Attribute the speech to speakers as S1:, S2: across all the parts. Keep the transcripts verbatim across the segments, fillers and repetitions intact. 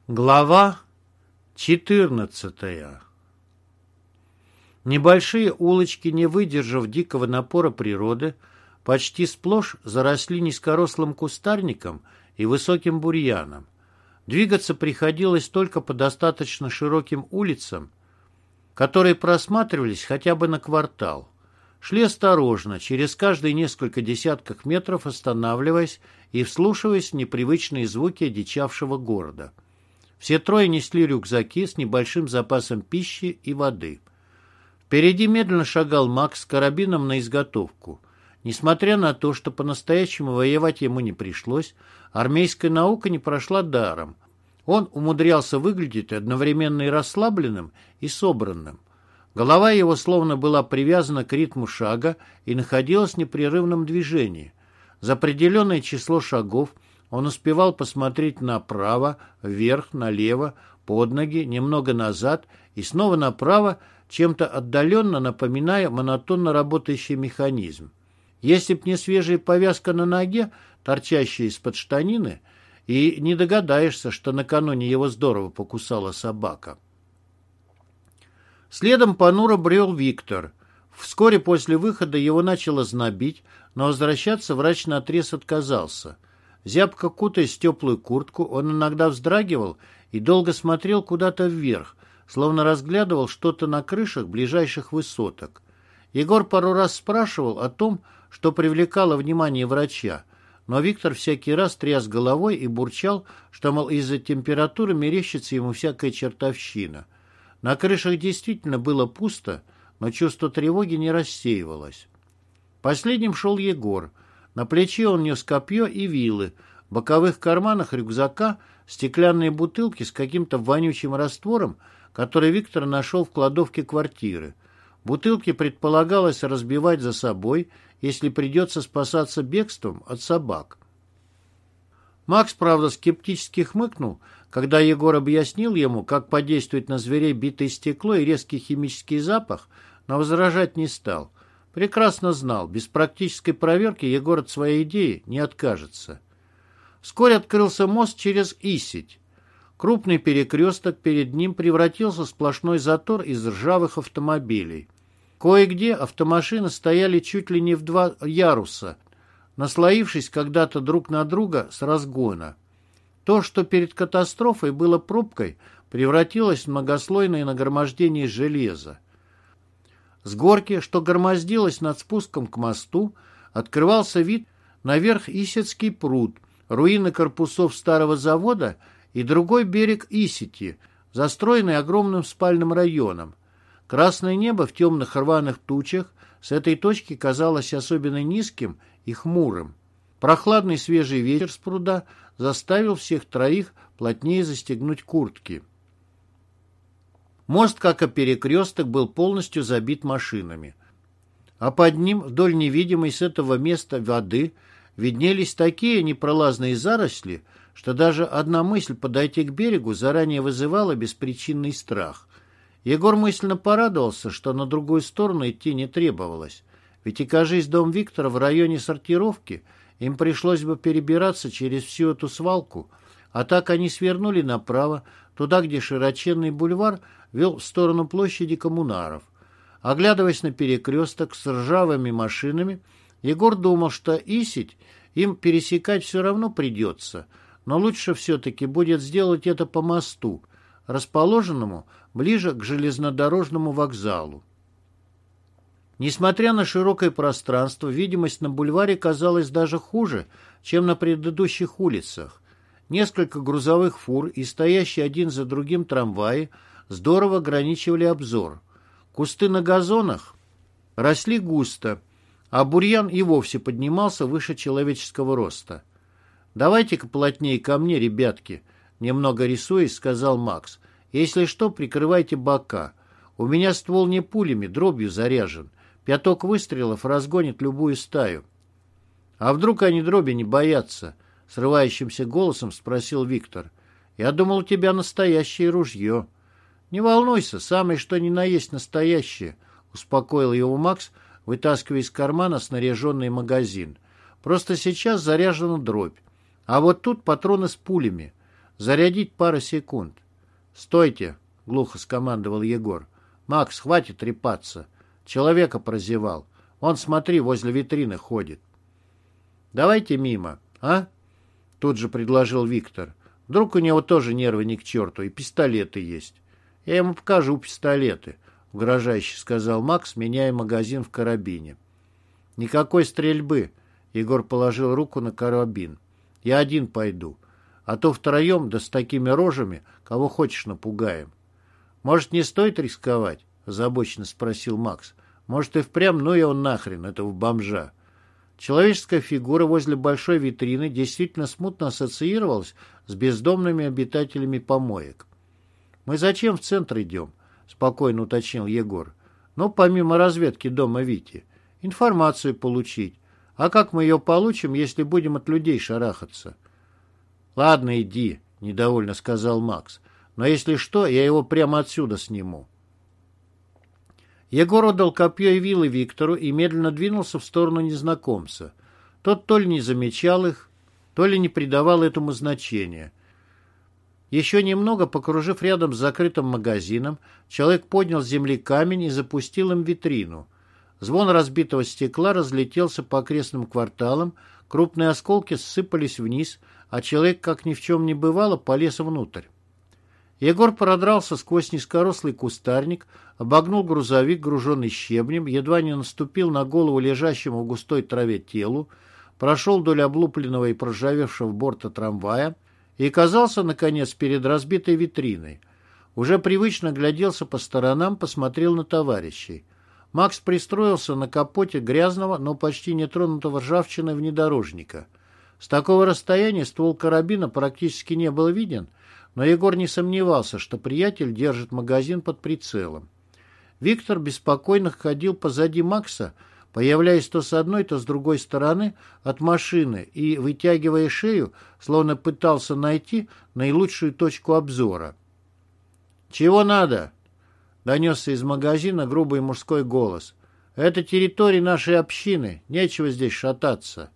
S1: Глава четырнадцатая. Небольшие улочки, не выдержав дикого напора природы, почти сплошь заросли низкорослым кустарником и высоким бурьяном. Двигаться приходилось только по достаточно широким улицам, которые просматривались хотя бы на квартал. Шли осторожно, через каждые несколько десятков метров останавливаясь и вслушиваясь в непривычные звуки одичавшего города. Все трое несли рюкзаки с небольшим запасом пищи и воды. Впереди медленно шагал Макс с карабином на изготовку. Несмотря на то, что по-настоящему воевать ему не пришлось, армейская наука не прошла даром. Он умудрялся выглядеть одновременно и расслабленным, и собранным. Голова его словно была привязана к ритму шага и находилась в непрерывном движении. За определенное число шагов он успевал посмотреть направо, вверх, налево, под ноги, немного назад и снова направо, чем-то отдаленно напоминая монотонно работающий механизм. Если б не свежая повязка на ноге, торчащая из-под штанины, и не догадаешься, что накануне его здорово покусала собака. Следом понуро брел Виктор. Вскоре после выхода его начало знобить, но возвращаться врач наотрез отказался. Зябко кутаясь в теплую куртку, он иногда вздрагивал и долго смотрел куда-то вверх, словно разглядывал что-то на крышах ближайших высоток. Егор пару раз спрашивал о том, что привлекало внимание врача, но Виктор всякий раз тряс головой и бурчал, что, мол, из-за температуры мерещится ему всякая чертовщина. На крышах действительно было пусто, но чувство тревоги не рассеивалось. Последним шел Егор. На плече он нес копье и вилы. В боковых карманах рюкзака стеклянные бутылки с каким-то вонючим раствором, который Виктор нашел в кладовке квартиры. Бутылки предполагалось разбивать за собой, если придется спасаться бегством от собак. Макс, правда, скептически хмыкнул, когда Егор объяснил ему, как подействует на зверей битое стекло и резкий химический запах, но возражать не стал. Прекрасно знал, без практической проверки Егор от своей идеи не откажется. Вскоре открылся мост через Исить. Крупный перекресток перед ним превратился в сплошной затор из ржавых автомобилей. Кое-где автомашины стояли чуть ли не в два яруса, наслоившись когда-то друг на друга с разгона. То, что перед катастрофой было пробкой, превратилось в многослойное нагромождение железа. С горки, что громоздилось над спуском к мосту, открывался вид наверх Исетский пруд, руины корпусов старого завода и другой берег Исити, застроенный огромным спальным районом. Красное небо в темных рваных тучах с этой точки казалось особенно низким и хмурым. Прохладный свежий ветер с пруда заставил всех троих плотнее застегнуть куртки. Мост, как и перекресток, был полностью забит машинами. А под ним, вдоль невидимой с этого места воды, виднелись такие непролазные заросли, что даже одна мысль подойти к берегу заранее вызывала беспричинный страх. Егор мысленно порадовался, что на другую сторону идти не требовалось. Ведь, окажись дом Виктора в районе сортировки, им пришлось бы перебираться через всю эту свалку, а так они свернули направо, туда, где широченный бульвар вел в сторону площади коммунаров. Оглядываясь на перекресток с ржавыми машинами, Егор думал, что Исить им пересекать все равно придется, но лучше все-таки будет сделать это по мосту, расположенному ближе к железнодорожному вокзалу. Несмотря на широкое пространство, видимость на бульваре казалась даже хуже, чем на предыдущих улицах. Несколько грузовых фур и стоящие один за другим трамваи здорово ограничивали обзор. Кусты на газонах росли густо, а бурьян и вовсе поднимался выше человеческого роста. «Давайте-ка плотнее ко мне, ребятки», — немного рисуясь, сказал Макс. «Если что, прикрывайте бока. У меня ствол не пулями, дробью заряжен. Пяток выстрелов разгонит любую стаю». «А вдруг они дроби не боятся?» — срывающимся голосом спросил Виктор. «Я думал, у тебя настоящее ружье». «Не волнуйся, самое что ни на есть настоящее», — успокоил его Макс, вытаскивая из кармана снаряженный магазин. «Просто сейчас заряжена дробь. А вот тут патроны с пулями. Зарядить пару секунд. «Стойте!» — глухо скомандовал Егор. «Макс, хватит трепаться. Человека прозевал. Он, смотри, возле витрины ходит». «Давайте мимо, а?» — тут же предложил Виктор. «Вдруг у него тоже нервы ни к черту, и пистолеты есть. Я ему покажу пистолеты», — угрожающе сказал Макс, меняя магазин в карабине. «Никакой стрельбы», — Егор положил руку на карабин. «Я один пойду. А то втроем, да с такими рожами, кого хочешь напугаем». «Может, не стоит рисковать?» — озабоченно спросил Макс. «Может, и впрямь, ну и он нахрен, этого бомжа». Человеческая фигура возле большой витрины действительно смутно ассоциировалась с бездомными обитателями помоек. «Мы зачем в центр идем?» — спокойно уточнил Егор. «Ну, помимо разведки дома Вити. Информацию получить. А как мы ее получим, если будем от людей шарахаться?» «Ладно, иди», — недовольно сказал Макс. «Но если что, я его прямо отсюда сниму». Егор отдал копье и вилы Виктору и медленно двинулся в сторону незнакомца. Тот то ли не замечал их, то ли не придавал этому значения. Еще немного, покружив рядом с закрытым магазином, человек поднял с земли камень и запустил им в витрину. Звон разбитого стекла разлетелся по окрестным кварталам, крупные осколки ссыпались вниз, а человек, как ни в чем не бывало, полез внутрь. Егор продрался сквозь низкорослый кустарник, обогнул грузовик, груженный щебнем, едва не наступил на голову лежащему в густой траве телу, прошел вдоль облупленного и проржавевшего борта трамвая и оказался, наконец, перед разбитой витриной. Уже привычно гляделся по сторонам, посмотрел на товарищей. Макс пристроился на капоте грязного, но почти нетронутого ржавчиной внедорожника. С такого расстояния ствол карабина практически не был виден, но Егор не сомневался, что приятель держит магазин под прицелом. Виктор беспокойно ходил позади Макса, появляясь то с одной, то с другой стороны от машины и вытягивая шею, словно пытался найти наилучшую точку обзора. «Чего надо?» — донесся из магазина грубый мужской голос. «Это территория нашей общины, нечего здесь шататься».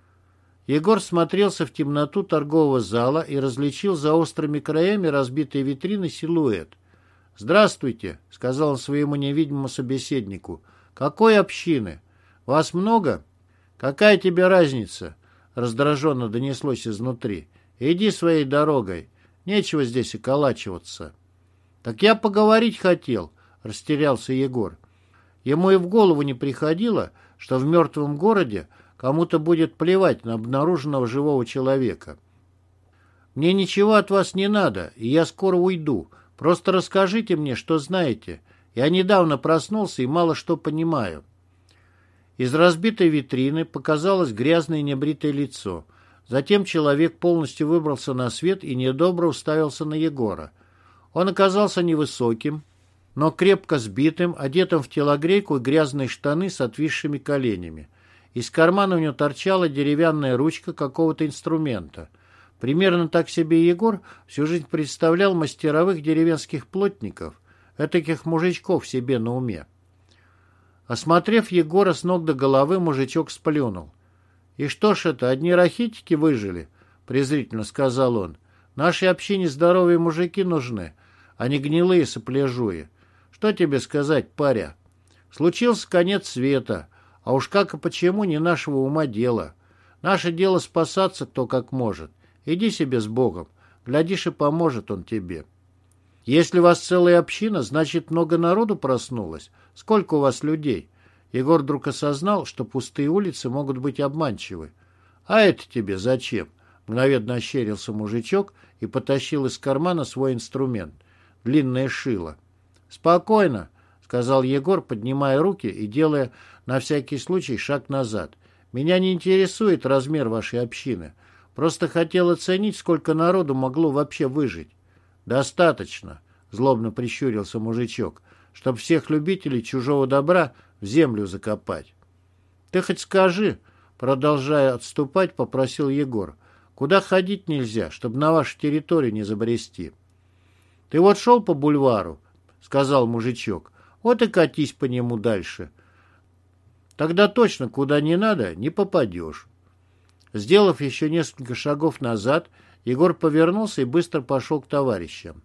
S1: Егор смотрелся в темноту торгового зала и различил за острыми краями разбитой витрины силуэт. «Здравствуйте», — сказал он своему невидимому собеседнику. «Какой общины? Вас много?» «Какая тебе разница?» — раздраженно донеслось изнутри. «Иди своей дорогой. Нечего здесь околачиваться». «Так я поговорить хотел», — растерялся Егор. Ему и в голову не приходило, что в мертвом городе кому-то будет плевать на обнаруженного живого человека. «Мне ничего от вас не надо, и я скоро уйду. Просто расскажите мне, что знаете. Я недавно проснулся и мало что понимаю». Из разбитой витрины показалось грязное небритое лицо. Затем человек полностью выбрался на свет и недобро уставился на Егора. Он оказался невысоким, но крепко сбитым, одетым в телогрейку и грязные штаны с отвисшими коленями. Из кармана у него торчала деревянная ручка какого-то инструмента. Примерно так себе Егор всю жизнь представлял мастеровых деревенских плотников, этаких мужичков себе на уме. Осмотрев Егора с ног до головы, мужичок сплюнул. «И что ж это, одни рахитики выжили?» — презрительно сказал он. «Нашей общине здоровые мужики нужны, а не гнилые сопляжуи. Что тебе сказать, паря? Случился конец света». А уж как и почему, не нашего ума дело. Наше дело спасаться кто как может. Иди себе с Богом. Глядишь, и поможет он тебе. Если у вас целая община, значит, много народу проснулось. Сколько у вас людей? Егор вдруг осознал, что пустые улицы могут быть обманчивы. А это тебе зачем? Мгновенно ощерился мужичок и потащил из кармана свой инструмент. Длинное шило. Спокойно, сказал Егор, поднимая руки и делая на всякий случай шаг назад. «Меня не интересует размер вашей общины. Просто хотел оценить, сколько народу могло вообще выжить». «Достаточно», — злобно прищурился мужичок, «чтоб всех любителей чужого добра в землю закопать». «Ты хоть скажи», — продолжая отступать, попросил Егор, «куда ходить нельзя, чтобы на вашу территорию не забрести?» «Ты вот шел по бульвару», — сказал мужичок, «вот и катись по нему дальше». Тогда точно куда не надо не попадешь. Сделав еще несколько шагов назад, Егор повернулся и быстро пошел к товарищам.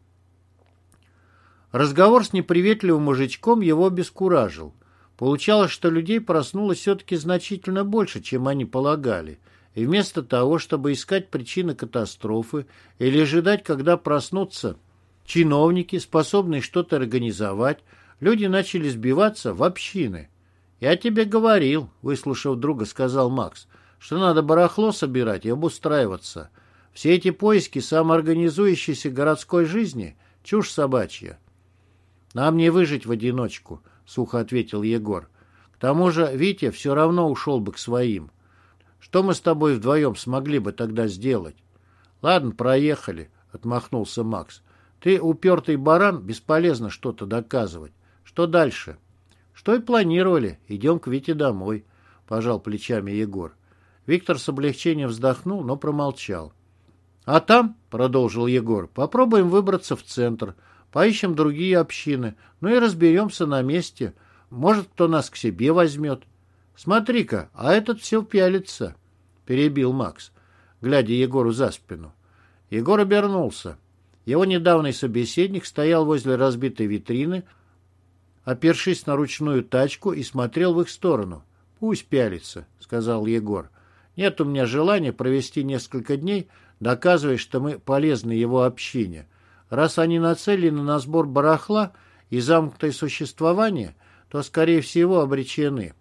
S1: Разговор с неприветливым мужичком его обескуражил. Получалось, что людей проснулось все-таки значительно больше, чем они полагали. И вместо того, чтобы искать причины катастрофы или ожидать, когда проснутся чиновники, способные что-то организовать, люди начали сбиваться в общины. «Я тебе говорил», — выслушав друга, сказал Макс, «что надо барахло собирать и обустраиваться. Все эти поиски самоорганизующейся городской жизни — чушь собачья». «Нам не выжить в одиночку», — сухо ответил Егор. «К тому же Витя все равно ушел бы к своим. Что мы с тобой вдвоем смогли бы тогда сделать?» «Ладно, проехали», — отмахнулся Макс. «Ты упертый баран, бесполезно что-то доказывать. Что дальше?» «Что и планировали. Идем к Вите домой», — пожал плечами Егор. Виктор с облегчением вздохнул, но промолчал. «А там, — продолжил Егор, — попробуем выбраться в центр, поищем другие общины, ну и разберемся на месте. Может, кто нас к себе возьмет». «Смотри-ка, а этот все пялится», — перебил Макс, глядя Егору за спину. Егор обернулся. Его недавний собеседник стоял возле разбитой витрины, опершись на ручную тачку, и смотрел в их сторону. «Пусть пялится», — сказал Егор. «Нет у меня желания провести несколько дней, доказывая, что мы полезны его общине. Раз они нацелены на сбор барахла и замкнутое существование, то, скорее всего, обречены».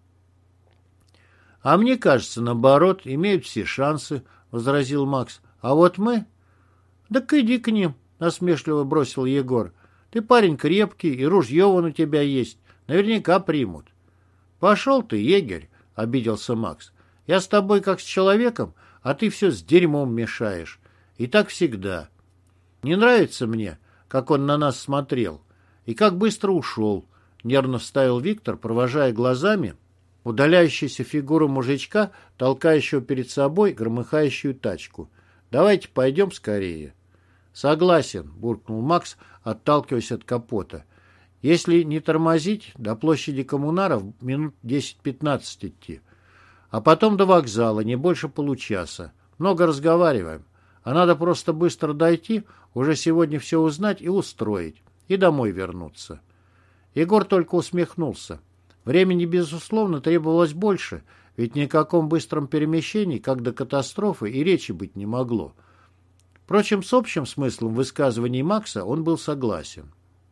S1: «А мне кажется, наоборот, имеют все шансы», — возразил Макс. «А вот мы...» «Так иди к ним», — насмешливо бросил Егор. «Ты парень крепкий, и ружье вон у тебя есть. Наверняка примут». «Пошел ты, егерь», — обиделся Макс. «Я с тобой как с человеком, а ты все с дерьмом мешаешь. И так всегда. Не нравится мне, как он на нас смотрел. И как быстро ушел», — нервно вставил Виктор, провожая глазами удаляющуюся фигуру мужичка, толкающего перед собой громыхающую тачку. «Давайте пойдем скорее». «Согласен», — буркнул Макс, отталкиваясь от капота. «Если не тормозить, до площади Коммунаров минут десять-пятнадцать идти. А потом до вокзала, не больше получаса. Много разговариваем. А надо просто быстро дойти, уже сегодня все узнать и устроить. И домой вернуться». Егор только усмехнулся. Времени, безусловно, требовалось больше, ведь ни о каком быстром перемещении, как до катастрофы, и речи быть не могло. Впрочем, с общим смыслом высказываний Макса он был согласен.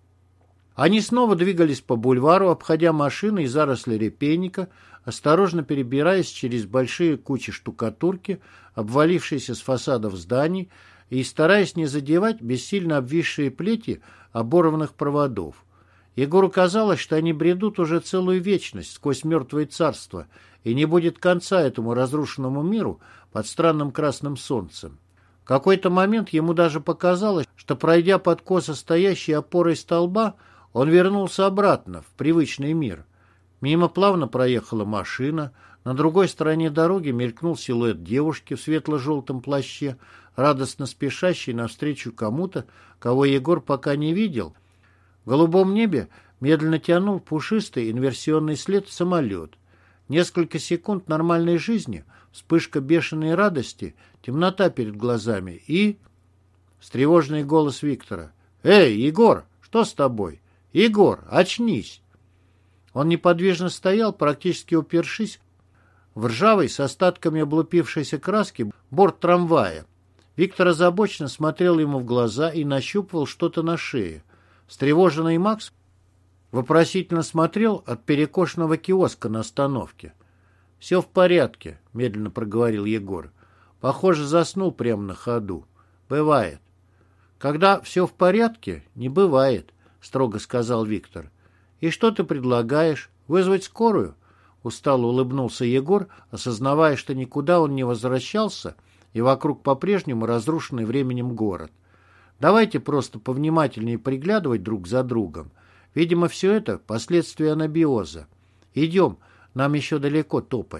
S1: Они снова двигались по бульвару, обходя машины и заросли репейника, осторожно перебираясь через большие кучи штукатурки, обвалившиеся с фасадов зданий, и стараясь не задевать бессильно обвисшие плети оборванных проводов. Егору казалось, что они бредут уже целую вечность сквозь мертвое царство, и не будет конца этому разрушенному миру под странным красным солнцем. В какой-то момент ему даже показалось, что, пройдя под косо стоящей опорой столба, он вернулся обратно, в привычный мир. Мимо плавно проехала машина, на другой стороне дороги мелькнул силуэт девушки в светло-желтом плаще, радостно спешащей навстречу кому-то, кого Егор пока не видел. В голубом небе медленно тянул пушистый инверсионный след самолет. Несколько секунд нормальной жизни, вспышка бешеной радости, темнота перед глазами и... встревоженный голос Виктора. «Эй, Егор, что с тобой? Егор, очнись!» Он неподвижно стоял, практически упершись в ржавый с остатками облупившейся краски борт трамвая. Виктор озабоченно смотрел ему в глаза и нащупывал что-то на шее. Встревоженный Макс вопросительно смотрел от перекошенного киоска на остановке. «Все в порядке», — медленно проговорил Егор. «Похоже, заснул прямо на ходу. Бывает». «Когда все в порядке, не бывает», — строго сказал Виктор. «И что ты предлагаешь? Вызвать скорую?» Устало улыбнулся Егор, осознавая, что никуда он не возвращался, и вокруг по-прежнему разрушенный временем город. «Давайте просто повнимательнее приглядывать друг за другом. Видимо, все это последствия анабиоза. Идем, нам еще далеко топать».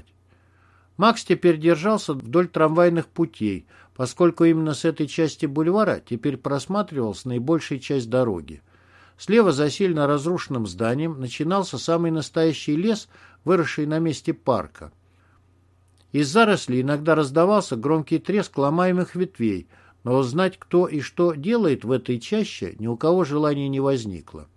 S1: Макс теперь держался вдоль трамвайных путей, поскольку именно с этой части бульвара теперь просматривалась наибольшая часть дороги. Слева за сильно разрушенным зданием начинался самый настоящий лес, выросший на месте парка. Из зарослей иногда раздавался громкий треск ломаемых ветвей, но узнать, кто и что делает в этой чаще, ни у кого желания не возникло.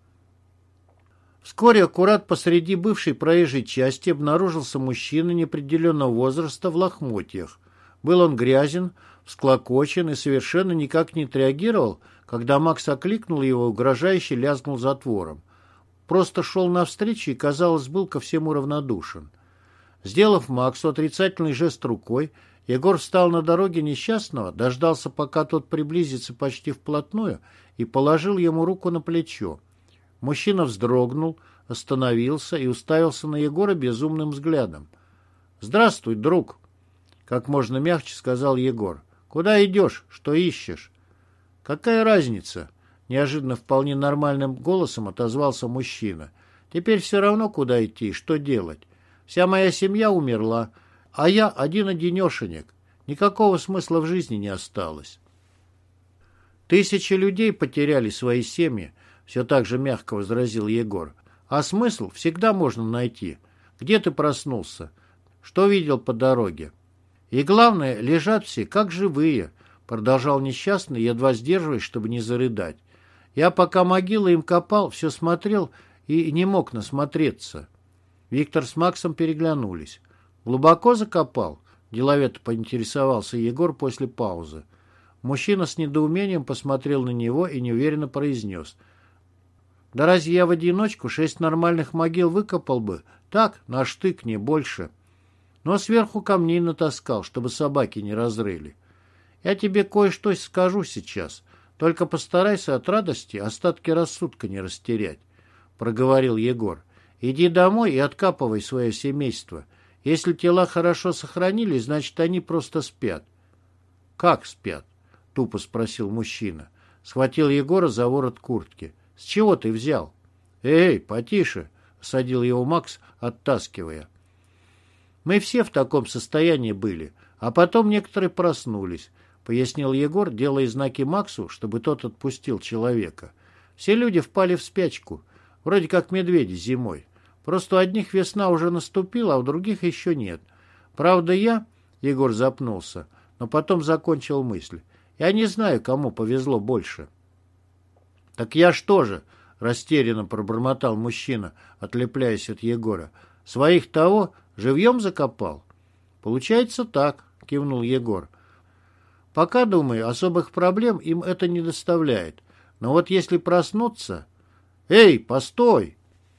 S1: Вскоре аккурат посреди бывшей проезжей части обнаружился мужчина неопределенного возраста в лохмотьях. Был он грязен, всклокочен и совершенно никак не отреагировал, когда Макс окликнул его, угрожающе лязгнул затвором. Просто шел навстречу и, казалось, был ко всему равнодушен. Сделав Максу отрицательный жест рукой, Егор встал на дороге несчастного, дождался, пока тот приблизится почти вплотную, и положил ему руку на плечо. Мужчина вздрогнул, остановился и уставился на Егора безумным взглядом. «Здравствуй, друг!» — как можно мягче сказал Егор. «Куда идешь? Что ищешь?» «Какая разница?» — неожиданно вполне нормальным голосом отозвался мужчина. «Теперь все равно, куда идти и что делать. Вся моя семья умерла, а я один-одинешенек. Никакого смысла в жизни не осталось». «Тысячи людей потеряли свои семьи», — все так же мягко возразил Егор. «А смысл всегда можно найти. Где ты проснулся? Что видел по дороге? И главное, лежат все как живые», — продолжал несчастный, едва сдерживаясь, чтобы не зарыдать. «Я, пока могилы им копал, все смотрел и не мог насмотреться». Виктор с Максом переглянулись. «Глубоко закопал?» — деловито поинтересовался Егор после паузы. Мужчина с недоумением посмотрел на него и неуверенно произнес: «Да разве я в одиночку шесть нормальных могил выкопал бы? Так, на штык, не больше. Но сверху камней натаскал, чтобы собаки не разрыли. Я тебе кое-что скажу сейчас. Только постарайся от радости остатки рассудка не растерять», — проговорил Егор. «Иди домой и откапывай свое семейство. Если тела хорошо сохранились, значит, они просто спят». «Как спят?» — тупо спросил мужчина. Схватил Егора за ворот куртки. «С чего ты взял?» «Эй, потише!» — осадил его Макс, оттаскивая. «Мы все в таком состоянии были, а потом некоторые проснулись», — пояснил Егор, делая знаки Максу, чтобы тот отпустил человека. «Все люди впали в спячку, вроде как медведи зимой. Просто у одних весна уже наступила, а у других еще нет. Правда, я...» — Егор запнулся, но потом закончил мысль. «Я не знаю, кому повезло больше». «Так я что же?» — растерянно пробормотал мужчина, отлепляясь от Егора. «Своих того живьем закопал?» «Получается так», — кивнул Егор. «Пока, думаю, особых проблем им это не доставляет. Но вот если проснуться...» «Эй, постой!»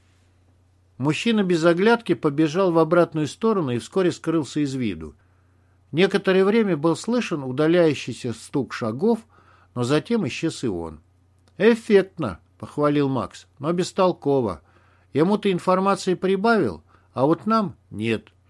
S1: Мужчина без оглядки побежал в обратную сторону и вскоре скрылся из виду. Некоторое время был слышен удаляющийся стук шагов, но затем исчез и он. «Эффектно», — похвалил Макс, — «но бестолково. Ему ты информации прибавил, а вот нам нет».